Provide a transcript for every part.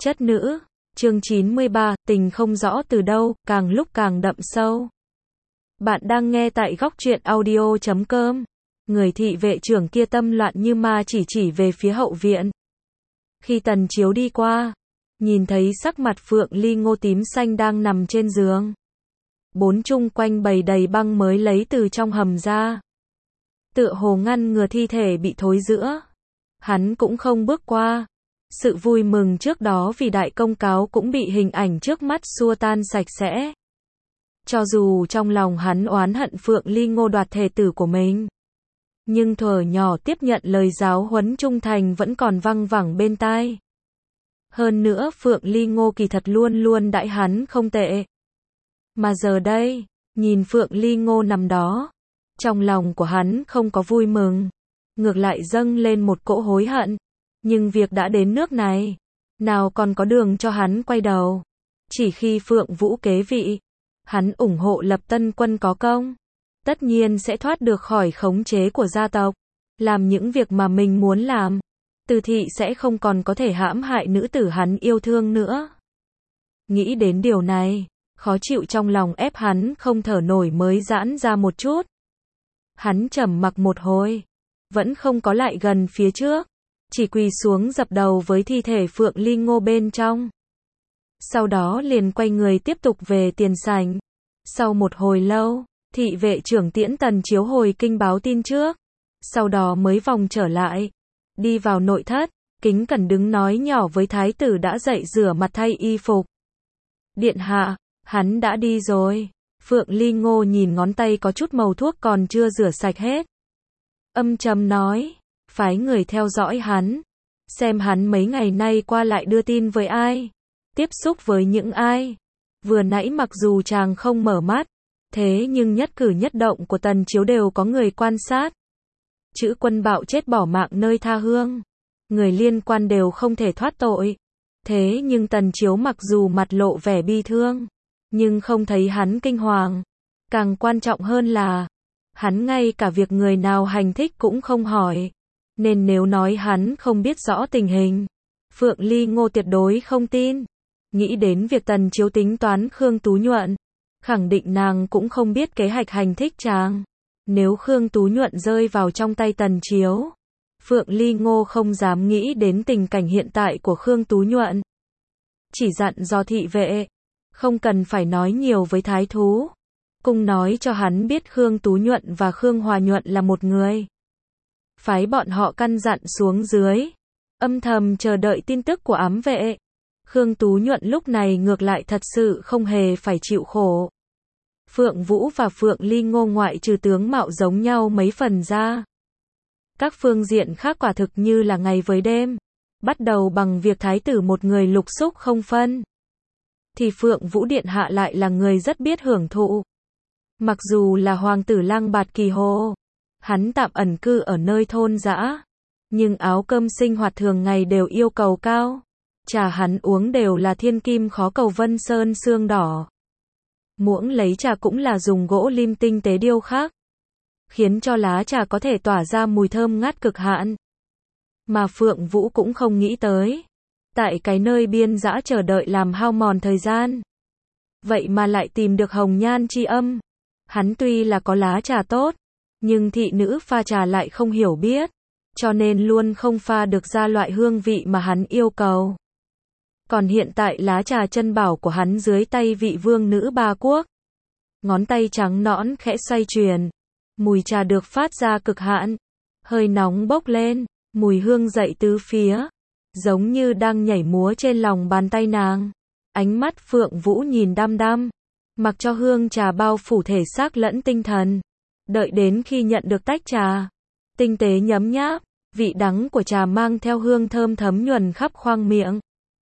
Chất nữ, chương 93, tình không rõ từ đâu, càng lúc càng đậm sâu. Bạn đang nghe tại góc truyện audio.com. Người thị vệ trưởng kia tâm loạn như ma chỉ về phía hậu viện. Khi Tần Chiếu đi qua, nhìn thấy sắc mặt Phượng Ly Ngô tím xanh đang nằm trên giường. Bốn chung quanh bày đầy băng mới lấy từ trong hầm ra. Tựa hồ ngăn ngừa thi thể bị thối rữa. Hắn cũng không bước qua. Sự vui mừng trước đó vì đại công cáo cũng bị hình ảnh trước mắt xua tan sạch sẽ. Cho dù trong lòng hắn oán hận Phượng Ly Ngô đoạt thể tử của mình, nhưng thuở nhỏ tiếp nhận lời giáo huấn trung thành vẫn còn văng vẳng bên tai. Hơn nữa Phượng Ly Ngô kỳ thật luôn luôn đãi hắn không tệ. Mà giờ đây, nhìn Phượng Ly Ngô nằm đó, trong lòng của hắn không có vui mừng, ngược lại dâng lên một cỗ hối hận. Nhưng việc đã đến nước này, nào còn có đường cho hắn quay đầu. Chỉ khi Phượng Vũ kế vị, hắn ủng hộ lập tân quân có công, tất nhiên sẽ thoát được khỏi khống chế của gia tộc, làm những việc mà mình muốn làm. Từ thị sẽ không còn có thể hãm hại nữ tử hắn yêu thương nữa. Nghĩ đến điều này, khó chịu trong lòng ép hắn không thở nổi mới giãn ra một chút. Hắn trầm mặc một hồi, vẫn không có lại gần phía trước, chỉ quỳ xuống dập đầu với thi thể Phượng Ly Ngô bên trong. Sau đó liền quay người tiếp tục về tiền sảnh. Sau một hồi lâu, thị vệ trưởng tiễn Tần Chiếu hồi kinh báo tin trước, sau đó mới vòng trở lại, đi vào nội thất, kính cẩn đứng nói nhỏ với thái tử đã dậy rửa mặt thay y phục. Điện hạ, hắn đã đi rồi. Phượng Ly Ngô nhìn ngón tay có chút màu thuốc còn chưa rửa sạch hết, âm trầm nói, phái người theo dõi hắn, xem hắn mấy ngày nay qua lại đưa tin với ai, tiếp xúc với những ai. Vừa nãy mặc dù chàng không mở mắt, thế nhưng nhất cử nhất động của Tần Chiếu đều có người quan sát. Chữ quân bạo chết bỏ mạng nơi tha hương, người liên quan đều không thể thoát tội. Thế nhưng Tần Chiếu mặc dù mặt lộ vẻ bi thương, nhưng không thấy hắn kinh hoàng. Càng quan trọng hơn là, hắn ngay cả việc người nào hành thích cũng không hỏi. Nên nếu nói hắn không biết rõ tình hình, Phượng Ly Ngô tuyệt đối không tin. Nghĩ đến việc Tần Chiếu tính toán Khương Tú Nhuận, khẳng định nàng cũng không biết kế hoạch hành thích chàng. Nếu Khương Tú Nhuận rơi vào trong tay Tần Chiếu, Phượng Ly Ngô không dám nghĩ đến tình cảnh hiện tại của Khương Tú Nhuận. Chỉ dặn do thị vệ, không cần phải nói nhiều với thái thú, cùng nói cho hắn biết Khương Tú Nhuận và Khương Hòa Nhuận là một người. Phái bọn họ căn dặn xuống dưới, âm thầm chờ đợi tin tức của ám vệ. Khương Tú Nhuận lúc này ngược lại thật sự không hề phải chịu khổ. Phượng Vũ và Phượng Ly Ngô ngoại trừ tướng mạo giống nhau mấy phần ra, các phương diện khác quả thực như là ngày với đêm. Bắt đầu bằng việc thái tử một người lục xúc không phân, thì Phượng Vũ điện hạ lại là người rất biết hưởng thụ. Mặc dù là hoàng tử Lang Bạt Kỳ Hồ, hắn tạm ẩn cư ở nơi thôn dã, nhưng áo cơm sinh hoạt thường ngày đều yêu cầu cao. Trà hắn uống đều là thiên kim khó cầu Vân Sơn xương đỏ. Muỗng lấy trà cũng là dùng gỗ lim tinh tế điêu khắc, khiến cho lá trà có thể tỏa ra mùi thơm ngát cực hạn. Mà Phượng Vũ cũng không nghĩ tới, tại cái nơi biên dã chờ đợi làm hao mòn thời gian, vậy mà lại tìm được hồng nhan chi âm. Hắn tuy là có lá trà tốt, nhưng thị nữ pha trà lại không hiểu biết, cho nên luôn không pha được ra loại hương vị mà hắn yêu cầu. Còn hiện tại lá trà chân bảo của hắn dưới tay vị vương nữ Ba Quốc, ngón tay trắng nõn khẽ xoay chuyển, mùi trà được phát ra cực hạn, hơi nóng bốc lên, mùi hương dậy tứ phía, giống như đang nhảy múa trên lòng bàn tay nàng. Ánh mắt Phượng Vũ nhìn đăm đăm, mặc cho hương trà bao phủ thể xác lẫn tinh thần. Đợi đến khi nhận được tách trà, tinh tế nhấm nháp, vị đắng của trà mang theo hương thơm thấm nhuần khắp khoang miệng,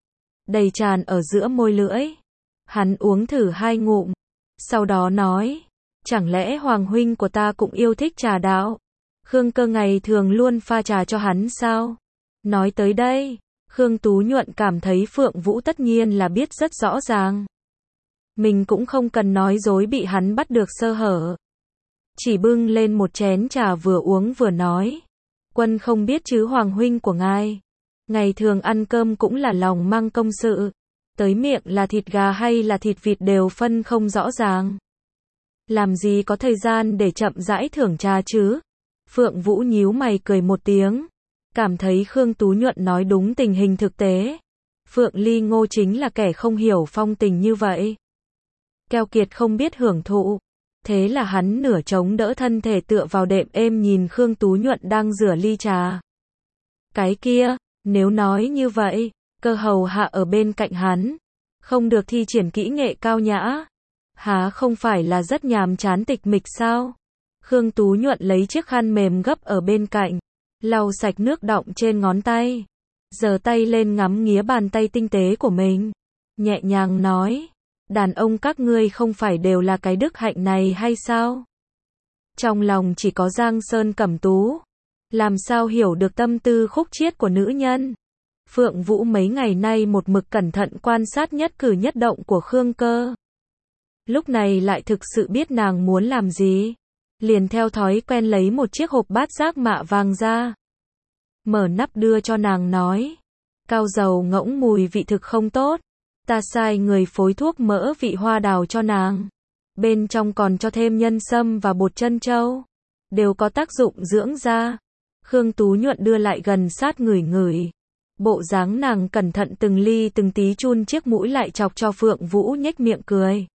đầy tràn ở giữa môi lưỡi. Hắn uống thử 2 ngụm, sau đó nói, chẳng lẽ hoàng huynh của ta cũng yêu thích trà đạo? Khương Cơ ngày thường luôn pha trà cho hắn sao? Nói tới đây, Khương Tú Nhuận cảm thấy Phượng Vũ tất nhiên là biết rất rõ ràng. Mình cũng không cần nói dối bị hắn bắt được sơ hở. Chỉ bưng lên một chén trà vừa uống vừa nói, quân không biết chứ hoàng huynh của ngài Ngày thường ăn cơm cũng là lòng mang công sự. Tới miệng là thịt gà hay là thịt vịt đều phân không rõ ràng. Làm gì có thời gian để chậm rãi thưởng trà chứ? Phượng Vũ nhíu mày cười một tiếng. Cảm thấy Khương Tú Nhuận nói đúng tình hình thực tế. Phượng Ly Ngô chính là kẻ không hiểu phong tình như vậy. Keo kiệt không biết hưởng thụ. Thế là hắn nửa chống đỡ thân thể tựa vào đệm êm nhìn Khương Tú Nhuận đang rửa ly trà. Cái kia, nếu nói như vậy, cơ hầu hạ ở bên cạnh hắn, không được thi triển kỹ nghệ cao nhã, há không phải là rất nhàm chán tịch mịch sao? Khương Tú Nhuận lấy chiếc khăn mềm gấp ở bên cạnh, lau sạch nước đọng trên ngón tay, giơ tay lên ngắm nghía bàn tay tinh tế của mình, nhẹ nhàng nói, đàn ông các ngươi không phải đều là cái đức hạnh này hay sao? Trong lòng chỉ có Giang Sơn Cẩm Tú, làm sao hiểu được tâm tư khúc chiết của nữ nhân? Phượng Vũ mấy ngày nay một mực cẩn thận quan sát nhất cử nhất động của Khương Cơ. Lúc này lại thực sự biết nàng muốn làm gì. Liền theo thói quen lấy một chiếc hộp bát giác mạ vàng ra. Mở nắp đưa cho nàng nói. Cao dầu ngỗng mùi vị thực không tốt. Ta sai người phối thuốc mỡ vị hoa đào cho nàng. Bên trong còn cho thêm nhân sâm và bột trân châu. Đều có tác dụng dưỡng da. Khương Tú Nhuận đưa lại gần sát ngửi ngửi. Bộ dáng nàng cẩn thận từng ly từng tí chun chiếc mũi lại chọc cho Phượng Vũ nhếch miệng cười.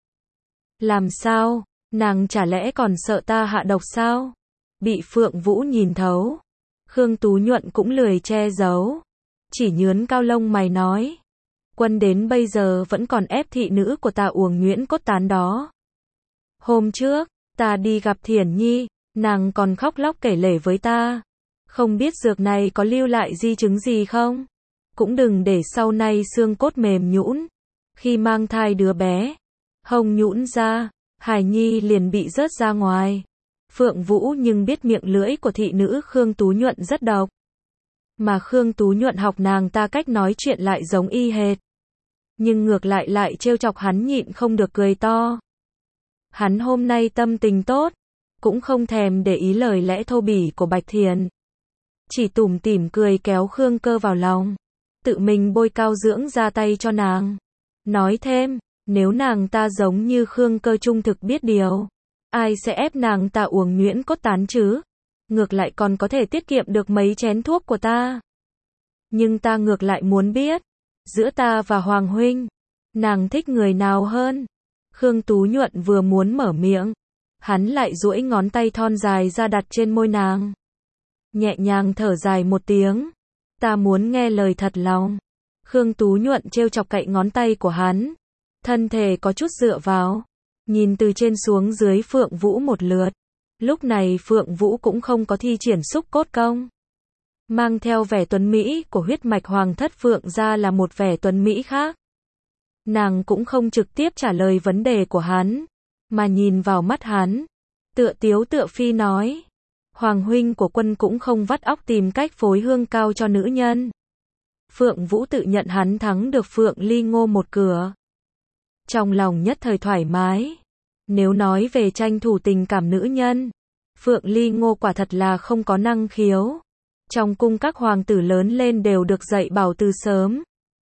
Làm sao? Nàng chả lẽ còn sợ ta hạ độc sao? Bị Phượng Vũ nhìn thấu. Khương Tú Nhuận cũng lười che giấu. Chỉ nhướn cao lông mày nói. Quân đến bây giờ vẫn còn ép thị nữ của ta uống nhuyễn cốt tán đó. Hôm trước, ta đi gặp Thiển Nhi, nàng còn khóc lóc kể lể với ta. Không biết dược này có lưu lại di chứng gì không? Cũng đừng để sau này xương cốt mềm nhũn. Khi mang thai đứa bé, hông nhũn ra, hài nhi liền bị rớt ra ngoài. Phượng Vũ nhưng biết miệng lưỡi của thị nữ Khương Tú Nhuận rất độc. Mà Khương Tú Nhuận học nàng ta cách nói chuyện lại giống y hệt. Nhưng ngược lại trêu chọc hắn nhịn không được cười to. Hắn hôm nay tâm tình tốt, cũng không thèm để ý lời lẽ thô bỉ của Bạch Thiền. Chỉ tủm tỉm cười kéo Khương Cơ vào lòng. Tự mình bôi cao dưỡng ra tay cho nàng. Nói thêm, nếu nàng ta giống như Khương Cơ trung thực biết điều, ai sẽ ép nàng ta uống nhuyễn cốt tán chứ? Ngược lại còn có thể tiết kiệm được mấy chén thuốc của ta. Nhưng ta ngược lại muốn biết, giữa ta và Hoàng huynh, nàng thích người nào hơn? Khương Tú Nhuận vừa muốn mở miệng, hắn lại duỗi ngón tay thon dài ra đặt trên môi nàng. Nhẹ nhàng thở dài một tiếng. Ta muốn nghe lời thật lòng. Khương Tú Nhuận trêu chọc cạnh ngón tay của hắn. Thân thể có chút dựa vào. Nhìn từ trên xuống dưới Phượng Vũ một lượt. Lúc này Phượng Vũ cũng không có thi triển xúc cốt công. Mang theo vẻ tuấn Mỹ của huyết mạch hoàng thất Phượng ra là một vẻ tuấn Mỹ khác. Nàng cũng không trực tiếp trả lời vấn đề của hắn. Mà nhìn vào mắt hắn. Tựa tiếu tựa phi nói. Hoàng huynh của quân cũng không vắt óc tìm cách phối hương cao cho nữ nhân. Phượng Vũ tự nhận hắn thắng được Phượng Ly Ngô một cửa. Trong lòng nhất thời thoải mái. Nếu nói về tranh thủ tình cảm nữ nhân, Phượng Ly Ngô quả thật là không có năng khiếu. Trong cung các hoàng tử lớn lên đều được dạy bảo từ sớm.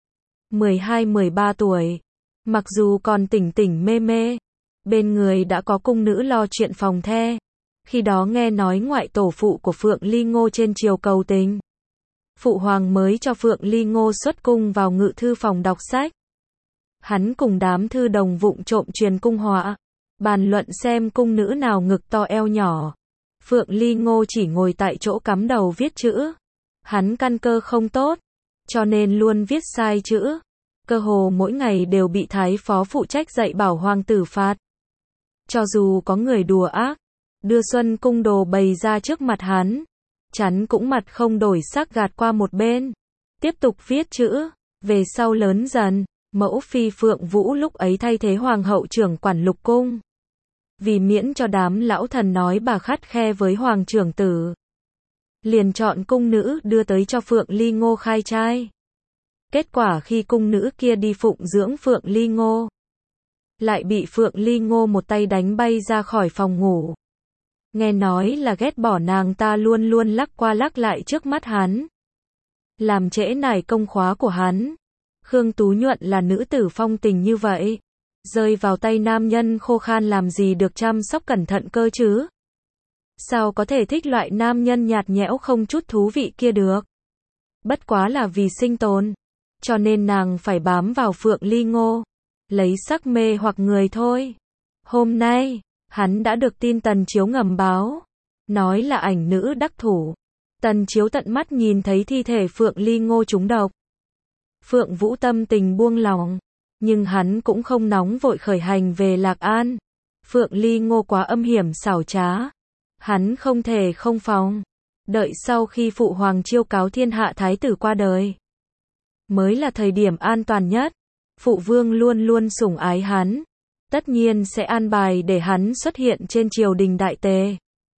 12-13 tuổi, mặc dù còn tỉnh tỉnh mê mê, bên người đã có cung nữ lo chuyện phòng the. Khi đó nghe nói ngoại tổ phụ của Phượng Ly Ngô trên triều cầu tình. Phụ hoàng mới cho Phượng Ly Ngô xuất cung vào ngự thư phòng đọc sách. Hắn cùng đám thư đồng vụng trộm truyền cung họa, bàn luận xem cung nữ nào ngực to eo nhỏ. Phượng Ly Ngô chỉ ngồi tại chỗ cắm đầu viết chữ. Hắn căn cơ không tốt, cho nên luôn viết sai chữ. Cơ hồ mỗi ngày đều bị thái phó phụ trách dạy bảo hoàng tử phạt. Cho dù có người đùa ác, đưa Xuân Cung đồ bày ra trước mặt hắn, chắn cũng mặt không đổi sắc gạt qua một bên, tiếp tục viết chữ. Về sau lớn dần, mẫu phi Phượng Vũ lúc ấy thay thế hoàng hậu trưởng quản lục cung. Vì miễn cho đám lão thần nói bà khắt khe với hoàng trưởng tử, liền chọn cung nữ đưa tới cho Phượng Ly Ngô khai trai. Kết quả khi cung nữ kia đi phụng dưỡng Phượng Ly Ngô, lại bị Phượng Ly Ngô một tay đánh bay ra khỏi phòng ngủ. Nghe nói là ghét bỏ nàng ta luôn luôn lắc qua lắc lại trước mắt hắn. làm trễ nải công khóa của hắn. Khương Tú Nhuận là nữ tử phong tình như vậy, rơi vào tay nam nhân khô khan làm gì được chăm sóc cẩn thận cơ chứ? Sao có thể thích loại nam nhân nhạt nhẽo không chút thú vị kia được? Bất quá là vì sinh tồn, cho nên nàng phải bám vào Phượng Ly Ngô, lấy sắc mê hoặc người thôi. Hôm nay, hắn đã được tin Tần Chiếu ngầm báo, nói là ảnh nữ đắc thủ. Tần Chiếu tận mắt nhìn thấy thi thể Phượng Ly Ngô trúng độc. Phượng Vũ tâm tình buông lỏng, nhưng hắn cũng không nóng vội khởi hành về Lạc An. Phượng Ly Ngô quá âm hiểm xảo trá, hắn không thể không phòng. Đợi sau khi phụ hoàng chiêu cáo thiên hạ thái tử qua đời, mới là thời điểm an toàn nhất. Phụ vương luôn luôn sủng ái hắn, tất nhiên sẽ an bài để hắn xuất hiện trên triều đình đại tề.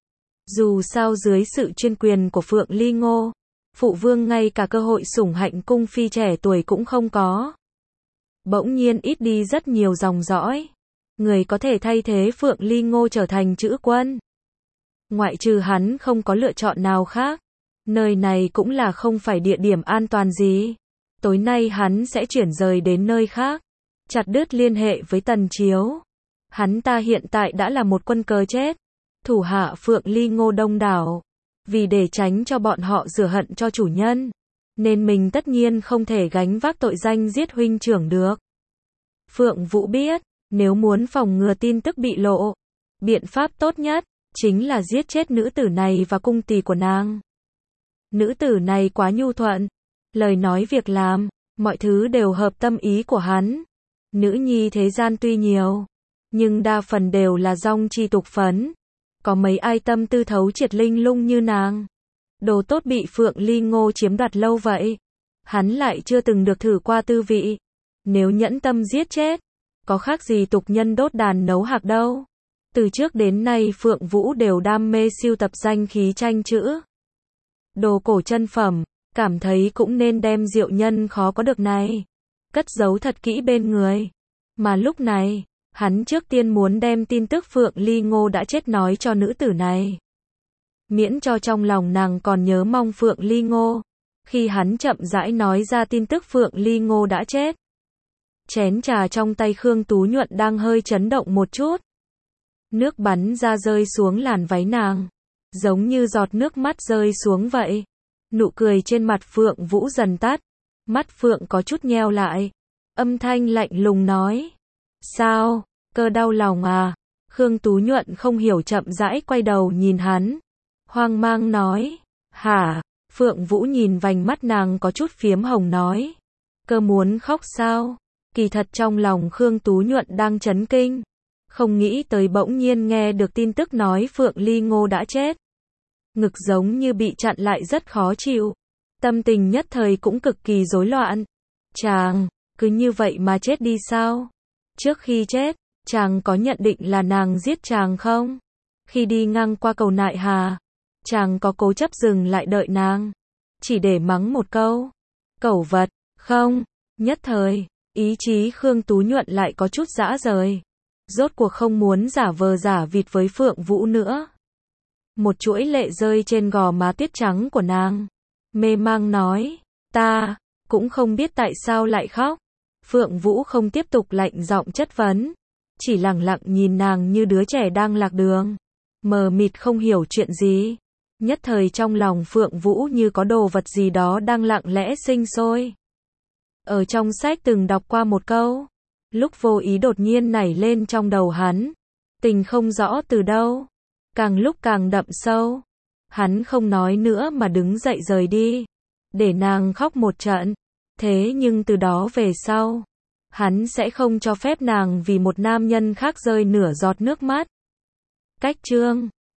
Dù sao dưới sự chuyên quyền của Phượng Ly Ngô, phụ vương ngay cả cơ hội sủng hạnh cung phi trẻ tuổi cũng không có. Bỗng nhiên ít đi rất nhiều dòng dõi, người có thể thay thế Phượng Ly Ngô trở thành chữ quân. Ngoại trừ hắn không có lựa chọn nào khác. Nơi này cũng là không phải địa điểm an toàn gì. Tối nay hắn sẽ chuyển rời đến nơi khác, chặt đứt liên hệ với Tần Chiếu. Hắn ta hiện tại đã là một quân cờ chết, thủ hạ Phượng Ly Ngô đông đảo. Vì để tránh cho bọn họ rửa hận cho chủ nhân, nên mình tất nhiên không thể gánh vác tội danh giết huynh trưởng được. Phượng Vũ biết, nếu muốn phòng ngừa tin tức bị lộ, biện pháp tốt nhất chính là giết chết nữ tử này và cung tỳ của nàng. Nữ tử này quá nhu thuận, lời nói việc làm, mọi thứ đều hợp tâm ý của hắn. Nữ nhi thế gian tuy nhiều, nhưng đa phần đều là dong chi tục phấn. Có mấy ai tâm tư thấu triệt linh lung như nàng. Đồ tốt bị Phượng Ly Ngô chiếm đoạt lâu vậy, hắn lại chưa từng được thử qua tư vị. Nếu nhẫn tâm giết chết, có khác gì tục nhân đốt đàn nấu hạc đâu. Từ trước đến nay Phượng Vũ đều đam mê sưu tập danh khí tranh chữ, đồ cổ chân phẩm, cảm thấy cũng nên đem diệu nhân khó có được này cất giấu thật kỹ bên người. Mà lúc này, hắn trước tiên muốn đem tin tức Phượng Ly Ngô đã chết nói cho nữ tử này, miễn cho trong lòng nàng còn nhớ mong Phượng Ly Ngô. Khi hắn chậm rãi nói ra tin tức Phượng Ly Ngô đã chết, chén trà trong tay Khương Tú Nhuận đang hơi chấn động một chút. Nước bắn ra rơi xuống làn váy nàng, giống như giọt nước mắt rơi xuống vậy. Nụ cười trên mặt Phượng Vũ dần tắt, mắt Phượng có chút nheo lại, âm thanh lạnh lùng nói: "Sao, cơ đau lòng à?" Khương Tú Nhuận không hiểu chậm rãi quay đầu nhìn hắn, hoang mang nói: "Hả?" Phượng Vũ nhìn vành mắt nàng có chút phiếm hồng nói: "Cơ muốn khóc sao?" Kỳ thật trong lòng Khương Tú Nhuận đang chấn kinh, không nghĩ tới bỗng nhiên nghe được tin tức nói Phượng Ly Ngô đã chết. Ngực giống như bị chặn lại rất khó chịu, tâm tình nhất thời cũng cực kỳ rối loạn. Chàng, cứ như vậy mà chết đi sao? Trước khi chết, chàng có nhận định là nàng giết chàng không? Khi đi ngang qua cầu Nại Hà, chàng có cố chấp dừng lại đợi nàng, chỉ để mắng một câu, cẩu vật, không? Nhất thời, ý chí Khương Tú Nhuận lại có chút rã rời. Rốt cuộc không muốn giả vờ giả vịt với Phượng Vũ nữa. Một chuỗi lệ rơi trên gò má tuyết trắng của nàng, mê mang nói: "Ta cũng không biết tại sao lại khóc." Phượng Vũ không tiếp tục lạnh giọng chất vấn, chỉ lặng lặng nhìn nàng như đứa trẻ đang lạc đường, mờ mịt không hiểu chuyện gì. Nhất thời trong lòng Phượng Vũ như có đồ vật gì đó đang lặng lẽ sinh sôi. Ở trong sách từng đọc qua một câu, lúc vô ý đột nhiên nảy lên trong đầu hắn, tình không rõ từ đâu, càng lúc càng đậm sâu. Hắn không nói nữa mà đứng dậy rời đi, để nàng khóc một trận. Thế nhưng từ đó về sau, hắn sẽ không cho phép nàng vì một nam nhân khác rơi nửa giọt nước mắt. Cách chương